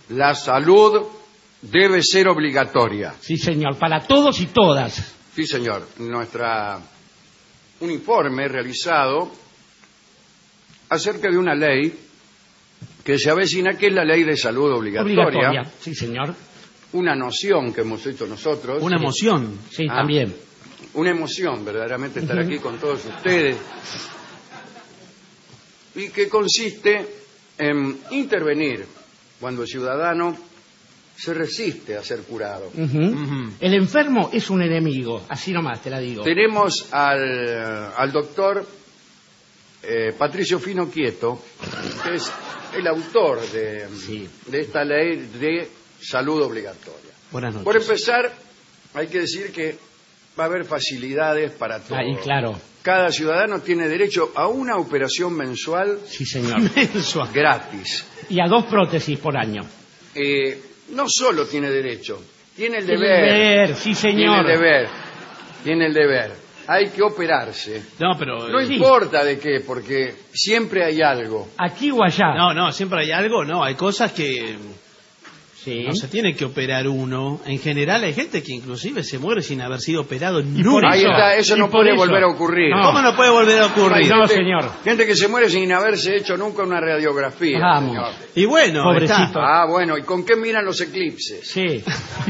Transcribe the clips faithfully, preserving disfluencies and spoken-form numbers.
la salud debe ser obligatoria. Sí, señor, para todos y todas. Sí, señor. Nuestra un informe realizado acerca de una ley que se avecina, que es la ley de salud obligatoria. Obligatoria, sí, señor. Una noción que hemos hecho nosotros. Una emoción. Sí, Ah, también. Una emoción, verdaderamente, estar aquí con todos ustedes. Y que consiste en intervenir cuando el ciudadano se resiste a ser curado. Uh -huh. Uh -huh. El enfermo es un enemigo, así nomás te la digo. Tenemos al, al doctor eh, Patricio Fino Quieto, que es el autor de, sí. de esta ley de salud obligatoria. Buenas noches. Por empezar, hay que decir que va a haber facilidades para todos. Ahí, claro. Cada ciudadano tiene derecho a una operación mensual. Sí, señor. mensual. Gratis. Y a dos prótesis por año. Eh, no solo tiene derecho, tiene el deber. El deber, sí, señor. Tiene el deber. Tiene el deber. Hay que operarse. No, pero... No sí. importa de qué, porque siempre hay algo. Aquí o allá. No, no, siempre hay algo, no, hay cosas que... Sí. No se tiene que operar uno. En general hay gente que inclusive se muere sin haber sido operado Y nunca. por Ahí eso, está, eso y no por puede eso. volver a ocurrir. No. ¿Cómo no puede volver a ocurrir? No, gente, señor. Gente que se muere sin haberse hecho nunca una radiografía. Vamos. Señor. Y bueno, Pobrecito. está. Ah, bueno, ¿y con qué miran los eclipses? Sí.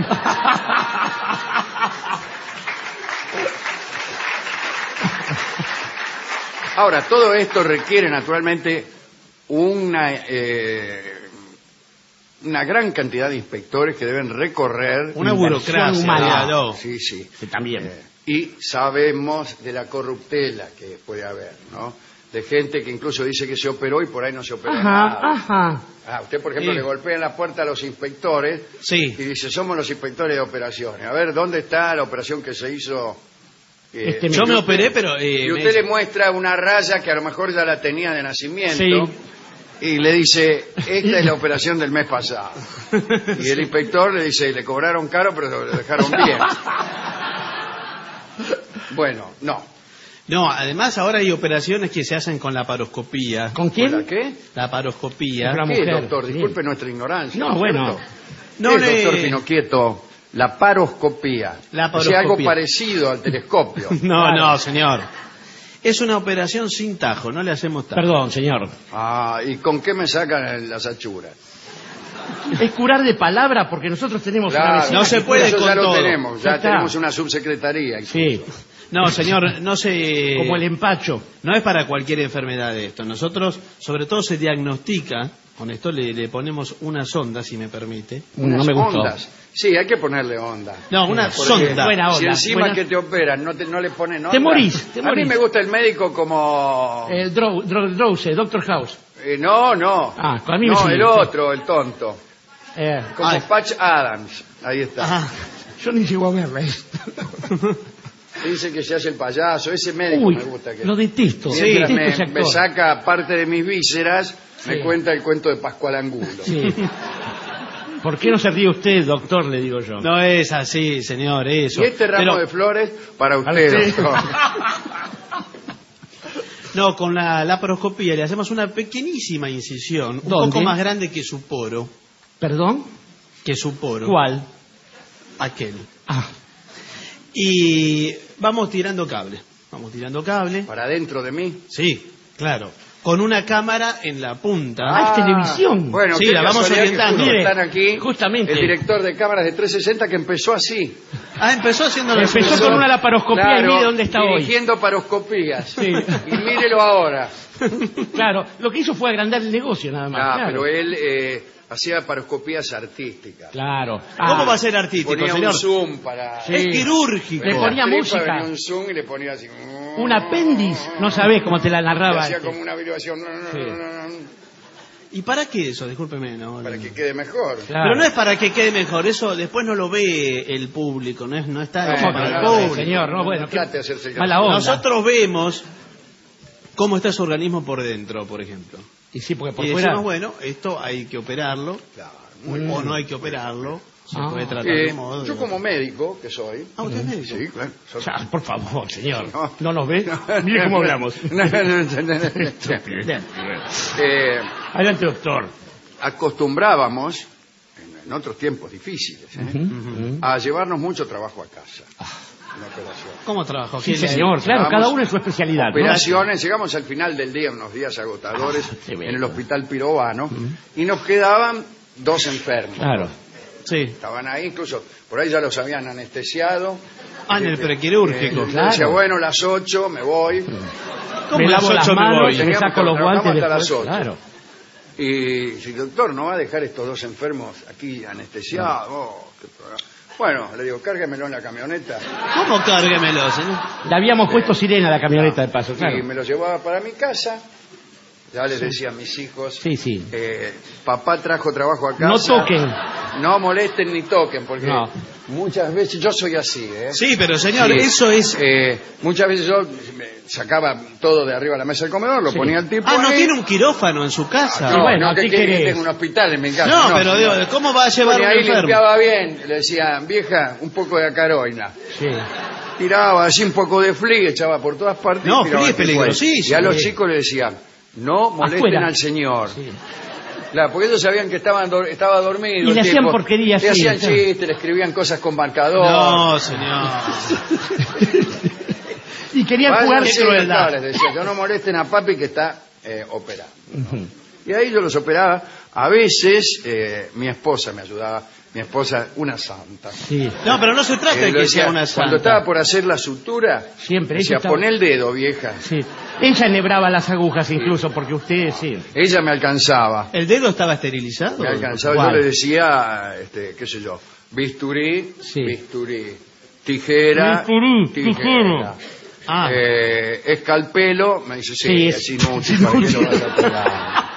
Ahora, todo esto requiere naturalmente una, eh, una gran cantidad de inspectores que deben recorrer. Una burocracia. humana. No. Sí, sí. Sí, también. Eh, y sabemos de la corruptela que puede haber, ¿no? De gente que incluso dice que se operó y por ahí no se operó Ajá, nada. ajá. Ah, usted, por ejemplo, Sí. le golpea en la puerta a los inspectores Sí. y dice, somos los inspectores de operaciones. A ver, ¿dónde está la operación que se hizo? Eh, Este, Yo y me usted- operé, pero... eh, Y usted me- le muestra una raya que a lo mejor ya la tenía de nacimiento. Sí. Y le dice, esta es la operación del mes pasado. Y el inspector le dice, le cobraron caro, pero lo dejaron bien. Bueno, no. No, además ahora hay operaciones que se hacen con la paroscopía. ¿Con quién? ¿Por la qué? La paroscopía. La ¿Qué, mujer, doctor? sí. Disculpe nuestra ignorancia. No, es bueno. cierto? No ¿Qué es, le- doctor Pinoquieto? La paroscopía. La O sea, algo paroscopía. parecido al telescopio. No, Claro. no, señor. Es una operación sin tajo, no le hacemos tajo. Perdón, señor. Ah, ¿y con qué me sacan las achuras? Es curar de palabra porque nosotros tenemos una Claro, vecina no se que puede eso con ya lo todo. tenemos, Ya ya está. tenemos una subsecretaría. Sí, No, señor, no se... como el empacho. No es para cualquier enfermedad esto. Nosotros, sobre todo, se diagnostica. Con esto le, le ponemos una sonda, si me permite. Unas No me gustó. ondas. Sí, hay que ponerle onda. No, una Porque sonda. Buena Si onda, encima buena- que te operan no, te, no le ponen onda. Te morís, te A mí morís. me gusta el médico como... El Drow- Drow- Drowse, Doctor House. Eh, no, no. Ah, a mí me no, sigue, el sí. otro, el tonto. Eh, Como Ay. Patch Adams. Ahí está. Ajá. yo ni llego a verla. Dice que se hace el payaso. Ese médico Uy, me gusta. Que lo detesto. Sí, mientras detesto ese me, me actor. saca parte de mis vísceras, me Sí. cuenta el cuento de Pascual Angulo. Sí. ¿Por qué no se ríe usted, doctor? Le digo yo. No es así, señor, eso. Y este ramo Pero- de flores para Para usted, usted. doctor. No, con la laparoscopía le hacemos una pequeñísima incisión, un ¿Dónde? poco más grande que su poro. ¿Perdón? Que su poro. ¿Cuál? Aquel. Ah, Y vamos tirando cable. Vamos tirando cable. Para adentro de mí. Sí, claro. Con una cámara en la punta. Ah, es televisión. Bueno, Sí, qué la vamos casualidad que orientando. justo Mire, están aquí justamente. el director de cámaras de trescientos sesenta que empezó así. Ah, empezó haciendo la Empezó incisión. con una laparoscopía Claro, y mire dónde está hoy. dirigiendo paroscopías. Sí. Y mírelo ahora. Claro, lo que hizo fue agrandar el negocio nada más. Ah, claro. pero él eh, hacía paroscopías artísticas. Claro. ¿Cómo Ah, va a ser artístico, Ponía señor? un zoom para... Sí. Es quirúrgico. Le En la ponía tripa música. venía un zoom y le ponía así... Un apéndice, no sabés cómo te la Y narraba. hacía este. como una vibración... ¿Y para qué eso? Discúlpeme. No, Para no. que quede mejor. Claro. Pero no es para que quede mejor, eso después no lo ve el público, no, es, no está Bueno, hecho ¿Cómo para que el no lo ve, público. señor? No, bueno, No trate de hacerse mala gracioso. onda. Nosotros vemos cómo está su organismo por dentro, por ejemplo. Y sí, porque por Y fuera... decimos, bueno, esto hay que operarlo, Claro, o no hay que operarlo, se Ah. puede tratar Eh, de modo... yo como médico que soy... Ah, ¿usted es médico? Sí, claro. soy- Ya, por favor, señor. No. ¿No nos ve? Mire cómo hablamos. No, no, no, no, no, no. Eh, Adelante, doctor. acostumbrábamos en otros tiempos difíciles, ¿eh? Uh-huh, uh-huh. a llevarnos mucho trabajo a casa. Ah. Una operación. ¿Cómo trabajó? Sí, señor, claro, Llevamos cada uno en su especialidad. Operaciones, ¿no? Llegamos al final del día, unos días agotadores, Ah, qué en bello. el hospital Pirovano, uh-huh. y nos quedaban dos enfermos. Claro. Sí. Estaban ahí, incluso por ahí ya los habían anestesiado. Ah, en el prequirúrgico. Eh, yo Claro. decía, bueno, las ocho me voy. ¿Cómo Me las lavo las ocho me manos, voy? me Teníamos saco que los trabajar guantes hasta las después. ocho. Claro. Y si doctor, ¿no va a dejar estos dos enfermos aquí anestesiados? Oh, qué programa. Bueno, le digo, cárguemelo en la camioneta. ¿Cómo cárguemelo, señor? Le habíamos puesto sirena a la camioneta de paso, claro. Y me lo llevaba para mi casa. Ya les decía a mis hijos, Sí, sí. eh, papá trajo trabajo a casa. No toquen. No molesten ni toquen, porque No. muchas veces yo soy así, ¿eh? Sí, pero señor, Sí. eso es... Eh, muchas veces yo me sacaba todo de arriba de la mesa del comedor, lo Sí. ponía al tipo Ah, ¿no ahí. tiene un quirófano en su casa? No, Y bueno, no, que ¿qué quiere que querés? tenga un hospital en mi casa. No, pero señor. digo, ¿cómo va a llevar Y un ahí enfermo? limpiaba bien, le decía, vieja, un poco de acaroina. Sí. Tiraba así un poco de flea, echaba por todas partes. No, y tiraba flea al es tipo ahí. peligrosísimo. Y a los Sí. chicos les decía, no molesten Afuera. al señor. Sí. Claro, porque ellos sabían que estaban dor- estaba dormido. Y el le hacían tipo. porquerías, Le sí, hacían claro. chistes, le escribían cosas con marcador. No, señor. Y querían Vayan, jugar sí, crueldad. no, les decía, yo no molesten a papi que está eh, operando. Ujú. Y ahí yo los operaba. A veces eh, mi esposa me ayudaba. Mi esposa, una santa. Sí. No, pero no se trata Eh, de lo que decía, sea una santa. Cuando estaba por hacer la sutura, Siempre, decía, ella estaba- pon el dedo, vieja. Sí. Ella enhebraba las agujas incluso, porque usted, sí. Ella me alcanzaba. ¿El dedo estaba esterilizado? Me alcanzaba. ¿Cuál? Yo le decía, este, qué sé yo, bisturí, Sí. bisturí, tijera, Bisturí, tijera. tijera. Ah. Eh, escalpelo, me dice, sí, Sí, es es- inútil, es ¿para qué lo inútil. vas a pegar?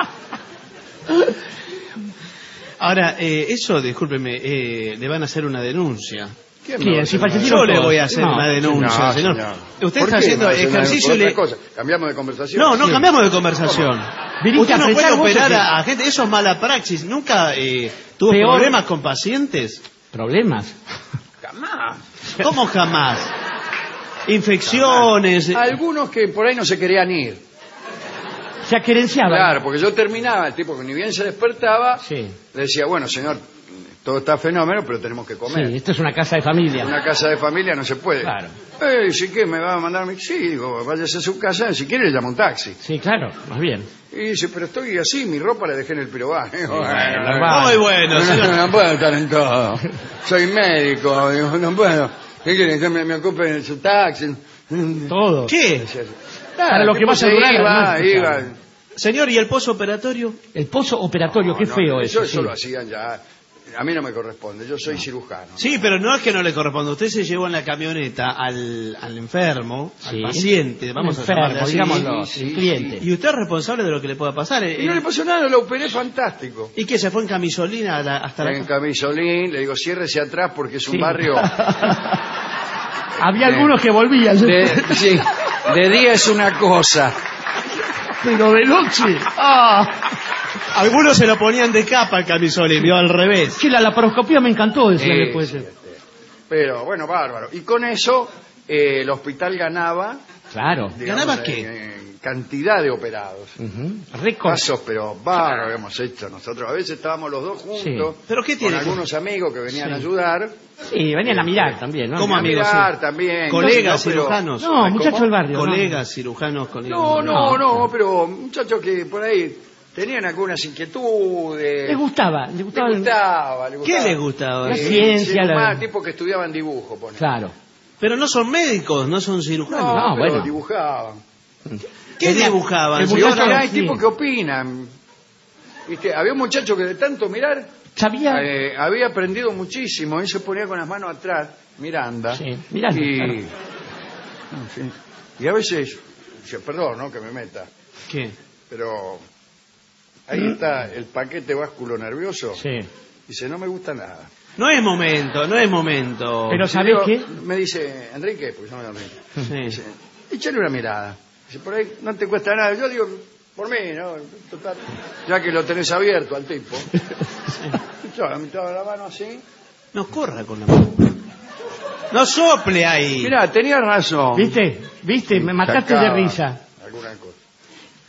Ahora, eh, eso, discúlpeme, eh, le van a hacer una denuncia. ¿Quién ¿Quién? me va a Si hacer una fallecieron Yo le todos. voy a hacer No. una denuncia, No, señor. señor. Usted ¿Por está qué haciendo me va a hacer una- ejercicio por y le... otra cosa? ¿Cambiamos de conversación? No, no Sí. cambiamos de conversación. ¿Viniste Usted a no puede apretar vos o operar qué? a, a gente, eso es mala praxis. ¿Nunca eh, tuvo Peor. problemas con pacientes? ¿Problemas? Jamás. ¿Cómo jamás? Infecciones. eh, Algunos que por ahí no se querían ir. Se acerenciaban. Claro, porque yo terminaba, el tipo que ni bien se despertaba, Sí. le decía, bueno, señor, todo está fenómeno, pero tenemos que comer. Sí, esto es una casa de familia. En una casa de familia no se puede. Claro. Eh, ¿sí que me va a mandar? Sí, digo, váyase a su casa, si quiere le llamo un taxi. Sí, claro, más bien. Y dice, pero estoy así, mi ropa la dejé en el pirobán. Digo, bueno, bueno, normal. Muy bueno, no, señor. no, no puedo estar en todo. Soy médico, digo, no puedo. ¿Qué quieren? Que me, me ocupe en su taxi. Todo. ¿Qué? Para lo que vas a se durar, iba, además, iba. claro. Señor, ¿y el posoperatorio? El pozo operatorio, qué No, feo no, eso. Eso, sí. eso lo hacían ya. A mí no me corresponde, yo soy cirujano. Sí, pero no es que no le corresponda. Usted se llevó en la camioneta al, al enfermo, Sí. al paciente, vamos Un a llamarle enfermo, así. digámoslo, sí, el sí, cliente. Y usted es responsable de lo que le pueda pasar. eh, Y no le pasó nada, lo operé fantástico. ¿Y qué? ¿Se fue en camisolina a la- hasta la... En camisolín, le digo, ciérrese atrás porque es un Sí. barrio... Había Eh, algunos que volvían, De, sí, de día es una cosa. pero de noche. ¡Ah! Algunos se lo ponían de capa al camisolín, vio al revés. Sí, la laparoscopía me encantó, decía, Eh, después. sí, este, Pero bueno, bárbaro. Y con eso eh, el hospital ganaba... Claro. digamos, ¿Ganaba qué? En, en cantidad de operados. Ujú. Récord. Casos, pero bárbaro hemos hecho nosotros. A veces estábamos los dos juntos. Sí. ¿Pero qué tiene Con que- algunos amigos que venían Sí. a ayudar. Sí, venían a mirar también, ¿no? ¿Cómo a amigos? mirar sí. también. Colegas, No, pero- cirujanos. No, ¿Cómo? muchachos del barrio. ¿no? Colegas, cirujanos, colegas. No, no, No. no, pero muchachos que por ahí tenían algunas inquietudes. Les gustaba, les Le gustaba. gustaba, le ¿Qué gustaba. les gustaba? La Eh, ciencia, la- más tipo que estudiaban dibujo, ponele. Claro. Pero no son médicos, no son No, cirujanos. No, pero bueno. dibujaban. ¿Qué Tenía- dibujaban? el Y muchacho- ahora señor? hay sí. tipos que opinan. ¿Viste? Había un muchacho que de tanto mirar Sabía. eh, había aprendido muchísimo. Él se ponía con las manos atrás, Miranda. Sí, Miranda, Y, claro. No, sí. Y a veces, dice, perdón, ¿no? Que me meta, ¿Qué? pero ahí está el paquete básculo nervioso. Sí. Dice, no me gusta nada. No es momento, no es momento. Pero Y ¿sabés digo- qué? Me dice, Enrique, porque se llama Enrique. Sí. Dice, échale una mirada. Dice, por ahí no te cuesta nada. Yo digo, por mí, ¿no? Total, ya que lo tenés abierto al tipo. Yo la mitad de la mano así. No corra con la mano. No sople ahí. Mirá, tenías razón. ¿Viste? ¿Viste? Me mataste de Sacaba risa. Alguna cosa.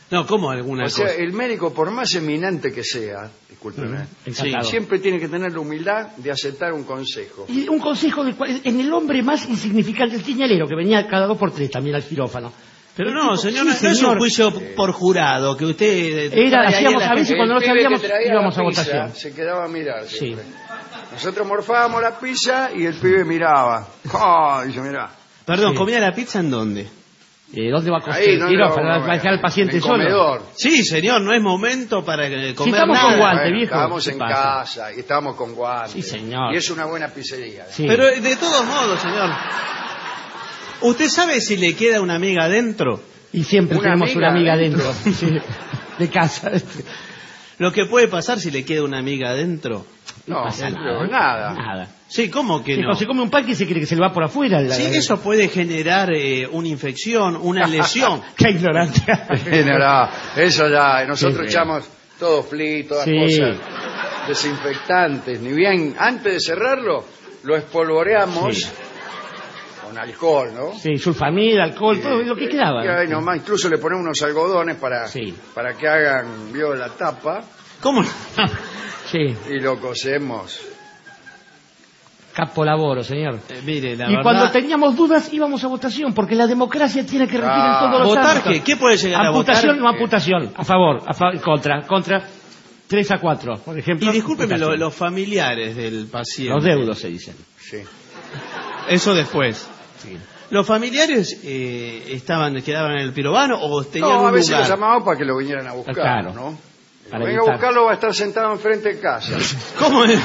No, ¿cómo alguna O sea, cosa? el médico, por más eminente que sea, discúlpeme, Sí. siempre tiene que tener la humildad de aceptar un consejo. Y un consejo de, cual- en el hombre más insignificante, el tiñalero, que venía cada dos por tres también al quirófano. Pero El no, tipo, señor, sí, no es un señor. juicio por jurado, que usted... Era, trae ahí hacíamos la a veces gente- cuando no El pibe sabíamos, que traía íbamos la a pizza votación. se quedaba a mirar Sí. siempre. Nosotros morfábamos la pizza y el pibe miraba. ¡Oh! Dice, mirá. Perdón, Sí. ¿comía la pizza en dónde? Eh, ¿Dónde va a costar Ahí, el no, quirófano? no, no, ¿Va a dejar al paciente en el solo? comedor. Sí, señor, no es momento para eh, comer estamos nada. con guantes. Bueno, viejo, estábamos ¿qué en pasa? casa y estábamos con guantes. Sí, señor. Y es una buena pizzería. ¿eh? Sí. Pero eh, de todos modos, señor, ¿usted sabe si le queda una amiga adentro? Y siempre Una tenemos una amiga amiga adentro. dentro, sí, de casa. Lo que puede pasar si le queda una amiga adentro. No, pasa pero nada. nada. Nada. Sí, ¿cómo que Sí, no? cuando se come un pan que se cree que se le va por afuera. La- Sí, eso puede generar eh, una infección, una lesión. Qué ignorante. No, no, eso ya, nosotros Sí, sí. echamos todo flea, todas Sí. cosas desinfectantes. Ni bien, antes de cerrarlo, lo espolvoreamos Sí. con alcohol, ¿no? Sí, sulfamida, alcohol, todo lo que quedaba. Y ahí nomás, incluso le ponemos unos algodones para, Sí. para que hagan, vio, la tapa ¿Cómo? Sí, y lo cosemos. capo laboro, señor. Eh, mire, la Y verdad... cuando teníamos dudas íbamos a votación, porque la democracia tiene que regir Ah. en todos los ¿Votar ámbitos. qué? ¿Qué puede llegar a Amputación votar? o amputación, a favor, a fa- contra, contra, tres a cuatro, por ejemplo. Y discúlpeme, lo- amputación. los familiares del paciente. Los deudos se dicen. Sí. Eso después. Sí. ¿Los familiares eh, estaban quedaban en el pirobano o tenían No, a un veces lugar? los llamamos para que lo vinieran a buscar, Claro. ¿no? Para Venga a evitar. buscarlo, va a estar sentado enfrente de casa. ¿Cómo es?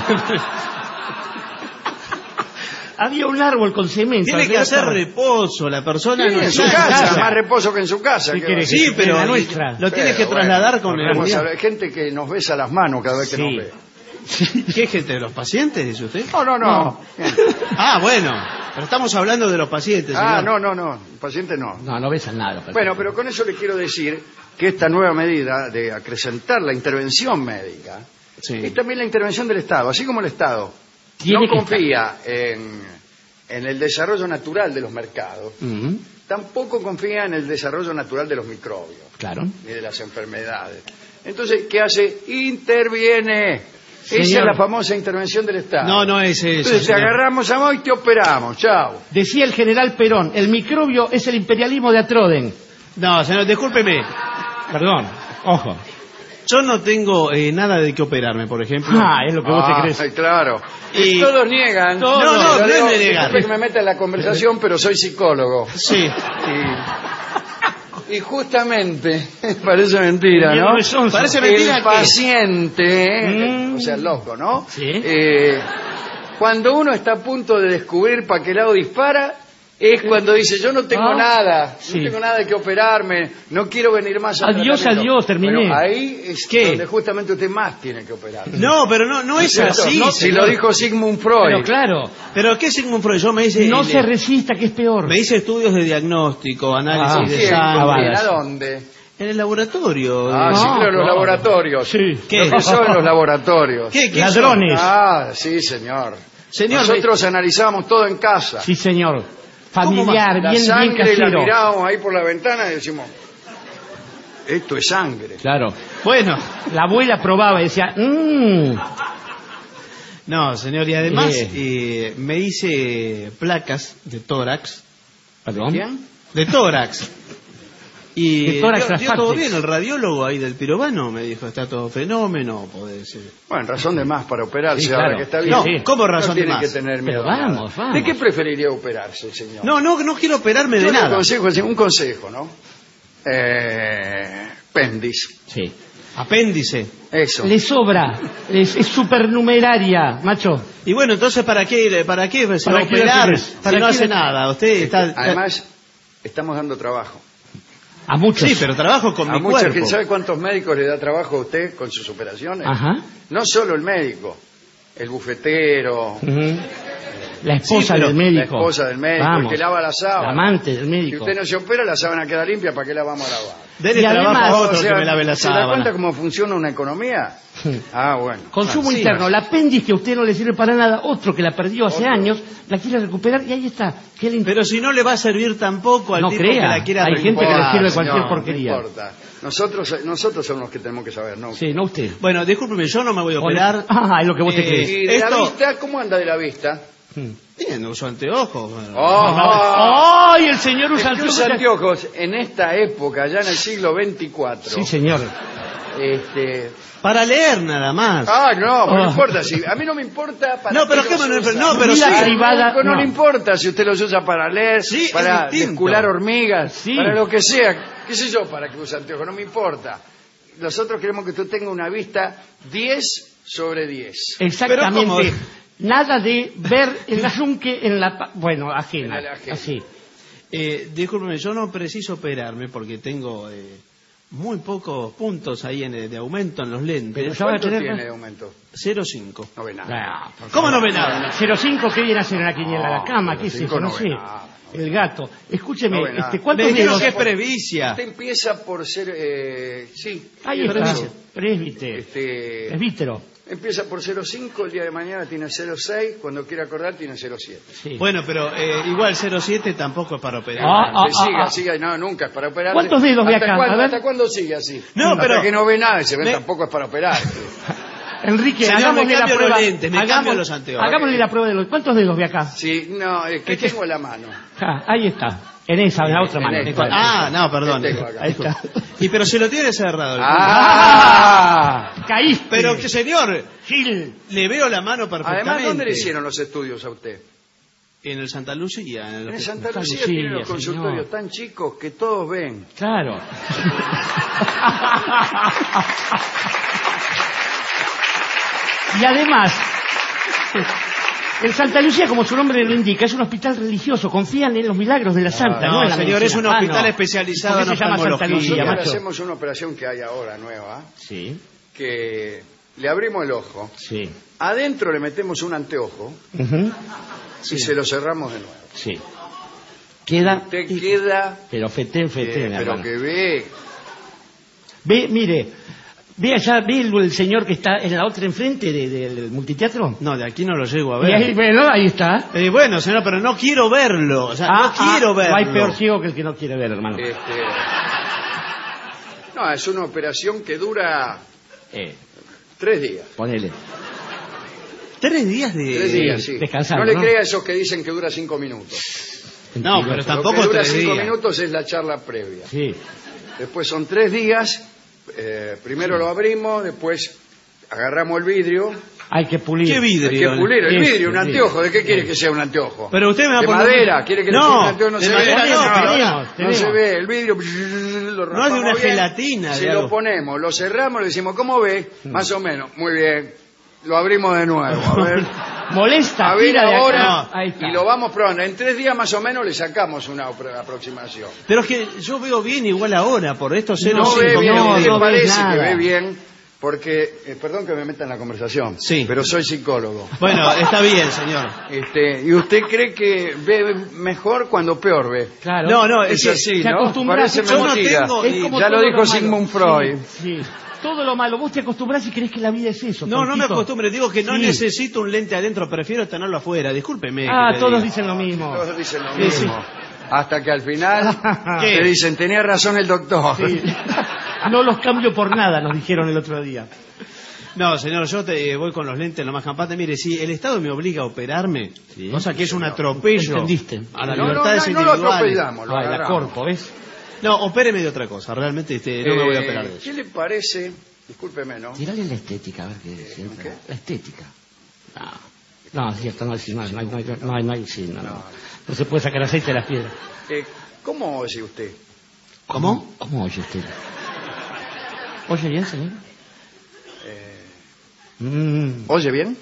Había un árbol con cemento. Tiene que alrededor hacer estaba- reposo, la persona Sí, no en su está casa, casa. más reposo que en su casa. ¿Qué ¿qué quiere va a que Sí, sea? pero La eh, nuestra. lo tiene Pero que bueno, trasladar con el... Vamos a ver, hay gente que nos besa las manos cada vez que Sí. nos ve. ¿Qué gente? ¿De los pacientes, dice usted? No, no, no. Ah, bueno, pero estamos hablando de los pacientes, Ah, señor. no, no, no. El paciente no. No, no besan nada. Bueno, pero con eso le quiero decir que esta nueva medida de acrecentar la intervención médica Sí. es también la intervención del Estado. Así como el Estado Tiene no que confía en, en el desarrollo natural de los mercados, Ujú, tampoco confía en el desarrollo natural de los microbios claro. ni de las enfermedades. Entonces, ¿qué hace? Interviene. Esa Señor. es la famosa intervención del Estado. No, no es eso. Entonces te señor. agarramos a vos y te operamos. Chao. Decía el general Perón, el microbio es el imperialismo de Atroden. No, señor, discúlpeme. Perdón, ojo. Yo no tengo eh, nada de que operarme, por ejemplo. Ah, es lo que vos Ah, te crees. ay, claro. Y- Y todos niegan. No, no, Yo no es digo, de negar. disculpe que me meta en la conversación, pero soy psicólogo. Sí. Y, y justamente, parece mentira, Tiene ¿no? razón, Parece señor. mentira El que- paciente, Mm. o sea, el loco, ¿no? Sí. Eh, cuando uno está a punto de descubrir para qué lado dispara, es cuando dice, yo no tengo Ah, nada, sí. no tengo nada de que operarme, no quiero venir más al Adiós, tratamiento. adiós, terminé. Bueno, ahí es ¿Qué? donde justamente usted más tiene que operar. No, pero no, no es ¿Cierto? así. No, si señor. lo dijo Sigmund Freud. Pero claro, Pero ¿qué Sigmund Freud? Yo me hice... no el- se resista, que es peor. Me hice estudios de diagnóstico, análisis Ah, ¿Con de quién? sangre. ¿Con quién? balas. ¿A dónde? En el laboratorio. Ah, de- sí, No, claro, los claro. laboratorios. Sí. ¿Qué? Lo que son los laboratorios. ¿Qué, qué Ladrones. Ah, sí, señor. Señor, Nosotros analizamos todo en casa. Sí, señor. Familiar, La bien, bien sangre la casero. miramos ahí por la ventana y decimos, esto es sangre. Claro. son- Bueno, La abuela probaba y decía, mmm. no, señor, y además Eh. eh, me hice placas de tórax. Perdón. ¿Quién? De tórax. Y De tórax dio, dio todo traspartes. bien, el radiólogo ahí del pirobano me dijo, está todo fenómeno, puede ser. Bueno, razón de más para operarse Sí, ahora claro. que está Sí, bien. sí. ¿Cómo razón no de tiene más? que tener miedo. Pero a nada. vamos, vamos. ¿De qué preferiría operarse, señor? No, no, no quiero operarme Yo de le nada. aconsejo, así, un consejo, ¿no? Eh, Pendis. Sí. Apéndice. Eso. Le sobra. Es, es supernumeraria, macho. Y bueno, entonces, ¿para qué, para qué se va a ¿Para qué operar le si sirve? ¿Para no qué hace le- nada? Usted está... Además, estamos dando trabajo. A muchos. Sí, pero trabajo con A mi mucha cuerpo. gente, ¿sabe cuántos médicos le da trabajo a usted con sus operaciones? Ajá. No solo el médico, el bufetero, Ujú. La esposa Sí, pero del médico. La esposa del médico, Vamos. el que lava la sábana. La amante del Si médico. usted no se opera, la sábana queda limpia, ¿para qué la vamos a lavar? Dele Y trabajo además- a otro O sea, que me lave la ¿se da cuenta sábana. cómo funciona una economía? Ah, bueno. Consumo Ah, sí. interno, la apéndice que a usted no le sirve para nada, otro que la perdió hace Otro. años, la quiere recuperar y ahí está. ¿Qué le Pero si no le va a servir tampoco al No tipo crea, que la quiera hay gente que le recuperar. sirve Ah, cualquier señor, porquería. No importa. Nosotros, nosotros somos los que tenemos que saber, ¿no? Sí, no usted. Bueno, discúlpeme, yo no me voy a operar. Ah, es lo que vos te Eh, crees. ¿Y de la Esto- vista? ¿Cómo anda de la vista? Hmm. Bien, uso anteojos. Bueno. Oh, oh. ¡Ay, el señor Es usa que anteojos! usa anteojos en esta época, ya en el siglo veinticuatro. Sí, señor. Este... Para leer nada más. Ah, no, pero no Oh. importa. Si, a mí no me importa para No, pero qué ¿qué los me- usa. no, pero Vida sí. privada, Al médico no, no. le importa si usted los usa para leer, Sí, para es distinto. descular hormigas, Sí. para lo que sea. ¿Qué sé yo para qué usa anteojos? No me importa. Nosotros queremos que usted tenga una vista diez sobre diez. Exactamente. Pero ¿cómo? Nada de ver el yunque en la... pa- Bueno, ajena. En la ajena. Así. Eh, discúlpeme, yo no preciso operarme porque tengo eh, muy pocos puntos ahí en, eh, de aumento en los Pero lentes. ya va a ¿Cuánto tener... tiene de aumento? cero coma cinco. No ve nada. Ah, por ¿Cómo no favor. ve nada? cero cinco, ¿qué viene a hacer en la quiniela? No, ¿La cama? ¿Qué es cero cinco eso? No no ve sé. nada, El gato. Escúcheme, No ve nada. este, Me ¿cuántos dijeron dedos? que es previcia. Usted empieza por ser... Eh, sí. Ahí tiene está. razón. Presbítero. Este, Presbítero. empieza por cero coma cinco, el día de mañana tiene cero coma seis, cuando quiera acordar tiene cero coma siete. Sí. Bueno, pero eh, igual cero coma siete tampoco es para operar. Ah, ah, Que siga, ah. siga, no, nunca es para operar. ¿Cuántos dedos ve ¿Hasta acá? cuándo, A ver. ¿Hasta cuándo sigue así? No, Hasta pero- que no ve nada y se ve me- tampoco es para operar. Enrique, Señor, hagámosle me la cambio los prueba. lentes, me hagamos- cambio los anteojos. Hagámosle la prueba de los... ¿Cuántos dedos ve acá? Sí, no, es que tengo en la mano. Ah, ahí está. En esa, en la otra En mano. esta. Ah, no, perdón. ¿Qué tengo acá? Ahí está. Y pero si lo tiene cerrado. el Ah. Caíste. Pero que señor, Gil. le veo la mano perfectamente. Además, ¿dónde le hicieron los estudios a usted? En el Santa Lucía. En el... En Santa Santa Lucía Lucía, tienen los señor. consultorios tan chicos que todos ven. Claro. Y además, el Santa Lucía, como su nombre lo indica, es un hospital religioso. Confían en los milagros de la Santa, no, no, en la señor, medicina. es un hospital Ah, no. especializado ¿Por en qué se llama Santa oftalmología, Lucía, Ahora macho? hacemos una operación que hay ahora nueva, Sí, que le abrimos el ojo, sí. adentro le metemos un anteojo Ujú, y se lo cerramos de nuevo. sí. Queda... Usted queda, Pero fetén, eh, fetén, pero hermano. que ve, Ve, mire, ve allá, ve el, el señor que está en la otra enfrente de- del multiteatro. No, de aquí no lo llego a Y ver. ahí, bueno, ahí está. Eh, bueno, señor, pero no quiero verlo. O sea, Ah, no quiero ah, verlo. No hay peor ciego que el que no quiere ver, hermano. este, no, es una operación que dura Eh, tres días. ponele. Tres días de... Tres días, sí. descansando, no le ¿no? crea a esos que dicen que dura cinco minutos. No, pero Lo tampoco que dura tres cinco días. minutos es la charla previa. Sí. Después son tres días. eh, primero lo abrimos, después agarramos el vidrio. Hay que pulir. ¿Qué vidrio? Hay que pulir el Ese, vidrio, un sí. anteojo. ¿De qué quiere que sea un anteojo? Pero usted me va a de poner... madera, quiere que le No, ponga un anteojo, no de se madera ve. no, no, pero- tenemos, no tenemos. se ve, el vidrio lo No es de raspamos una bien, gelatina, de se algo. lo ponemos, lo cerramos, le decimos, ¿cómo ve? Más o menos, muy bien. Lo abrimos de nuevo, a ver. Molesta, A ver tira de ahora, acá. Ahí está. y lo vamos probando. En tres días más o menos le sacamos una apro- aproximación. Pero es que yo veo bien igual ahora, por estos cero No coma ve cinco bien, no, ¿qué no le ves parece que nada. ve bien? Porque, eh, perdón que me meta en la conversación, Sí. pero soy psicólogo. Bueno, está bien, señor. Este, ¿y usted cree que ve mejor cuando peor ve? Claro. No, no, Es es que así, se ¿no? acostumbra- Parece yo no mentira. tengo- Es como Ya lo todo dijo malo. Sigmund Freud. Sí, sí. Todo lo malo. Vos te acostumbras y crees que la vida es eso. No, no me tontito. acostumbre, digo que no Sí. necesito un lente adentro, prefiero tenerlo afuera, discúlpeme. Ah, que le todos diga. dicen lo mismo. Todos dicen lo Sí, mismo. Hasta que al final ¿Qué? te dicen, tenía razón el doctor. Sí. No los cambio por nada, nos dijeron el otro día. No, señor, yo te, eh, voy con los lentes lo más campante. Mire, si el Estado me obliga a operarme, Sí. cosa que es un atropello ¿Entendiste? a las No, no, libertades no, no lo individuales. atropellamos, lo Ay, la agarramos. corpo, ¿ves? No, opéreme de otra cosa, realmente este, no me voy a Eh, operar de eso. ¿Qué le parece? Discúlpeme, ¿no? Tirale la estética, a ver qué siente. ¿qué? La estética. No, no, es cierto, no, sí, no, no, hay- no, hay- no, hay- no, hay- sí, no, no. No se puede sacar aceite de las piedras. Eh, ¿Cómo oye usted? ¿Cómo? ¿Cómo oye usted? ¿Oye bien, señor? Eh, Mm. ¿Oye bien?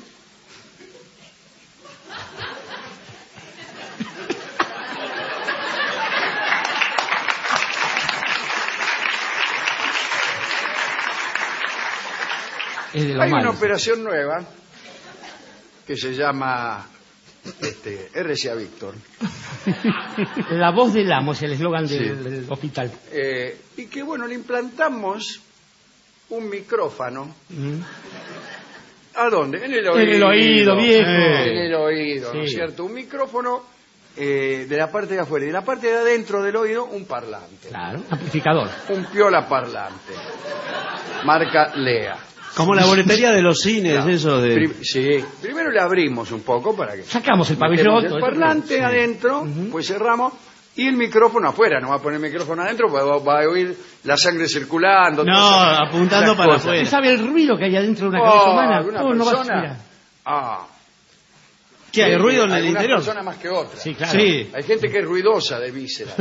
Es de lo Hay malo. una operación nueva que se llama este, R C A Víctor. La voz del amo es el eslogan del, Sí. del hospital. Eh, y que, bueno, le implantamos un micrófono. Mm. ¿A dónde? En el oído. En el oído, viejo. En el oído, ¿no es Sí. cierto? Un micrófono eh, de la parte de afuera y de la parte de adentro del oído un parlante. Claro, amplificador. Un piola parlante. Marca Lea. Como la boletería de los cines, Claro. eso de... Prim- sí. Primero le abrimos un poco para que... Sacamos el metemos pabellón. el todo parlante eso. adentro, Ujú. pues cerramos. Y el micrófono afuera, no va a poner el micrófono adentro, pues va, va a oír la sangre circulando. No, todas esas- apuntando esas para cosas. afuera. ¿Usted sabe el ruido que hay adentro de una Oh, cabeza humana? ¿de una Oh, no va a persona? respirar. Ah. ¿Qué hay ruido en el Algunas interior? personas más que otras. Sí, claro. Sí. Hay gente que es ruidosa de vísceras.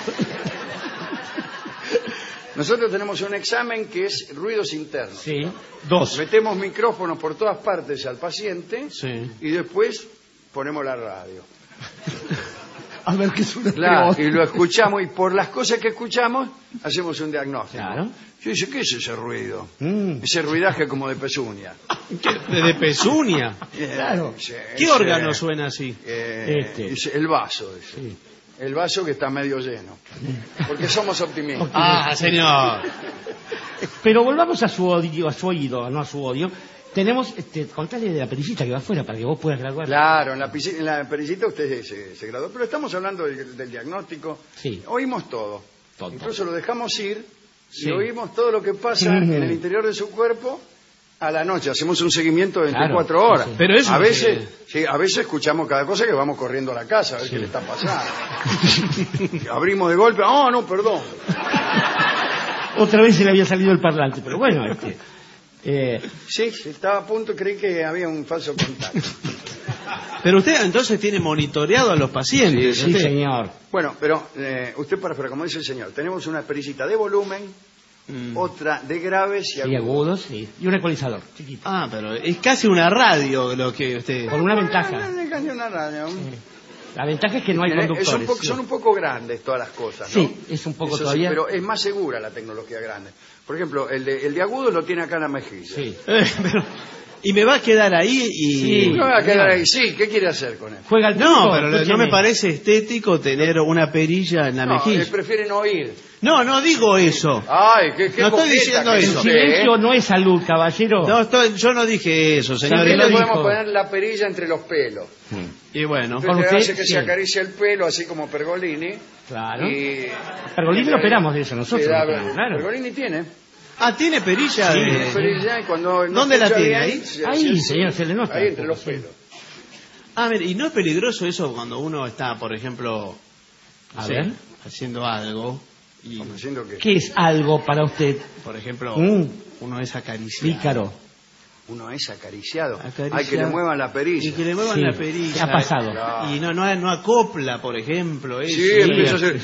Nosotros tenemos un examen que es ruidos internos. Sí. Dos. Metemos micrófonos por todas partes al paciente Sí. y después ponemos la radio. A ver qué suena Claro, peor. y lo escuchamos y por las cosas que escuchamos hacemos un diagnóstico. Claro. Yo dice, ¿qué es ese ruido? Mm. Ese ruidaje como de pezuña. ¿Qué? ¿De pezuña? Claro. Ese- ¿Qué ese- órgano suena así? eh, Este. dice, el vaso, dice. Sí. El vaso que está medio lleno. Porque somos optimistas. Ah, señor. Pero volvamos a su odio, a su oído, no a su odio. Tenemos, este, contale de la perillita que va afuera para que vos puedas graduar. Claro, en la, pisci- en la perillita usted se, se graduó. Pero estamos hablando del, del diagnóstico. Sí. Oímos todo. Todo. Incluso lo dejamos ir y Sí. oímos todo lo que pasa Mm. en el interior de su cuerpo a la noche. Hacemos un seguimiento de veinticuatro Claro, horas. sí, sí. Pero eso a que- veces, sí, a veces escuchamos cada cosa que vamos corriendo a la casa a ver qué le está pasando. Abrimos de golpe. Oh, no, perdón. Otra vez se le había salido el parlante, pero bueno, este, eh, Sí, sí, estaba a punto, creí que había un falso contacto. Pero usted entonces tiene monitoreado a los pacientes. sí, usted. señor. Bueno, pero eh, usted para afuera, como dice el señor, tenemos una perillita de volumen, Mm. otra de graves y Y agudos. agudos, sí. Y un ecualizador, chiquito. Ah, pero es casi una radio lo que usted... Con una Ah, ventaja. no, no, no, no, no. La ventaja es que no hay Eh, conductores. es un poco- sí. son un poco grandes todas las cosas, ¿no? Sí, es un poco Eso sí, todavía. pero es más segura la tecnología grande. Por ejemplo, el de, el de agudos lo tiene acá en la mejilla. Sí. Eh, pero- y me va a quedar ahí y... Sí. No me va a quedar Señor. ahí. Sí, ¿qué quiere hacer con él? Juega al No, truco, pero no escúcheme. me parece estético tener una perilla en la No, mejilla. eh, prefieren oír. No, no digo eso. Ay, qué, qué No estoy coqueta diciendo que es eso. El usted, ¿eh? silencio no es salud, caballero. No, estoy- yo no dije eso, señor. También lo le dijo. podemos poner la perilla entre los pelos. Y bueno, Entonces Con le usted, hace que sí. se acaricia el pelo, así como Pergolini. Claro. Y... Pergolini lo operamos de eso, nosotros Le da- lo operamos, claro. Pergolini tiene. ah, tiene perilla Tiene de... perilla y cuando no ¿Dónde la escucha tiene? bien, Ahí. se- Ahí, se- señor, se le nota. Ahí entre los Sí. pelos. Ah, mire, ¿y no es peligroso eso cuando uno está, por ejemplo, no A sé, ver. haciendo algo y, Como diciendo que ¿Qué es algo para usted? por ejemplo, Mm. uno es acariciado? Pícaro. uno es acariciado. Acariciado. Hay que le muevan la perilla. Y que le muevan Sí, la perilla. ¿qué ha pasado? Claro. Y no, no, no acopla, por ejemplo, eso. Sí, empieza a hacer...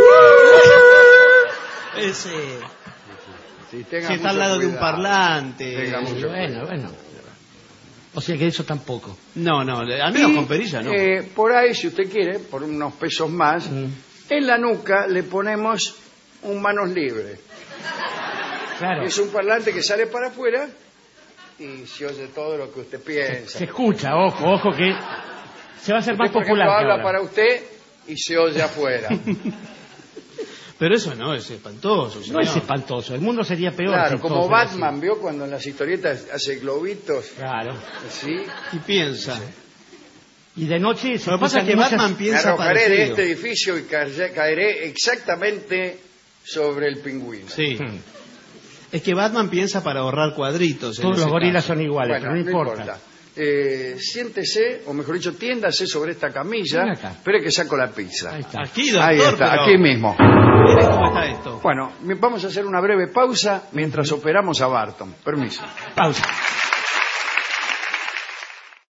Ese, Sí, tenga si está al mucho lado de un cuidado. parlante. Tenga Sí, mucho bueno, bueno. O sea que eso tampoco. No, no, al menos Y, con perilla, no. eh, por ahí, si usted quiere, por unos pesos más, Mm. en la nuca le ponemos un manos libres. Claro. Es un parlante que sale para afuera y se oye todo lo que usted piensa. Se escucha, ojo, ojo que se va a hacer más Usted, por popular. ejemplo, que habla ahora. para usted y se oye afuera. Pero eso no, es espantoso. No señor. es espantoso, el mundo sería peor. Claro, si como todo fuera Batman, ¿vio? Cuando en las historietas hace globitos así. Claro. así. Y piensa. Y de noche se Lo que pasa es que escuchan muchas- Batman Me piensa arrojaré de parecido. este edificio y caeré, caeré exactamente sobre el pingüino. Sí. Hmm. Es que Batman piensa para ahorrar cuadritos. en Todos los ese gorilas caso. son iguales, Bueno, pero no importa. Eh, siéntese, o mejor dicho, tiéndase sobre esta camilla. Ven acá. Espere que saco la pizza. Ahí está. Aquí, doctor, Ahí está, pero- aquí mismo. Mire cómo está esto. Bueno, vamos a hacer una breve pausa mientras operamos a Barton. Permiso. Pausa.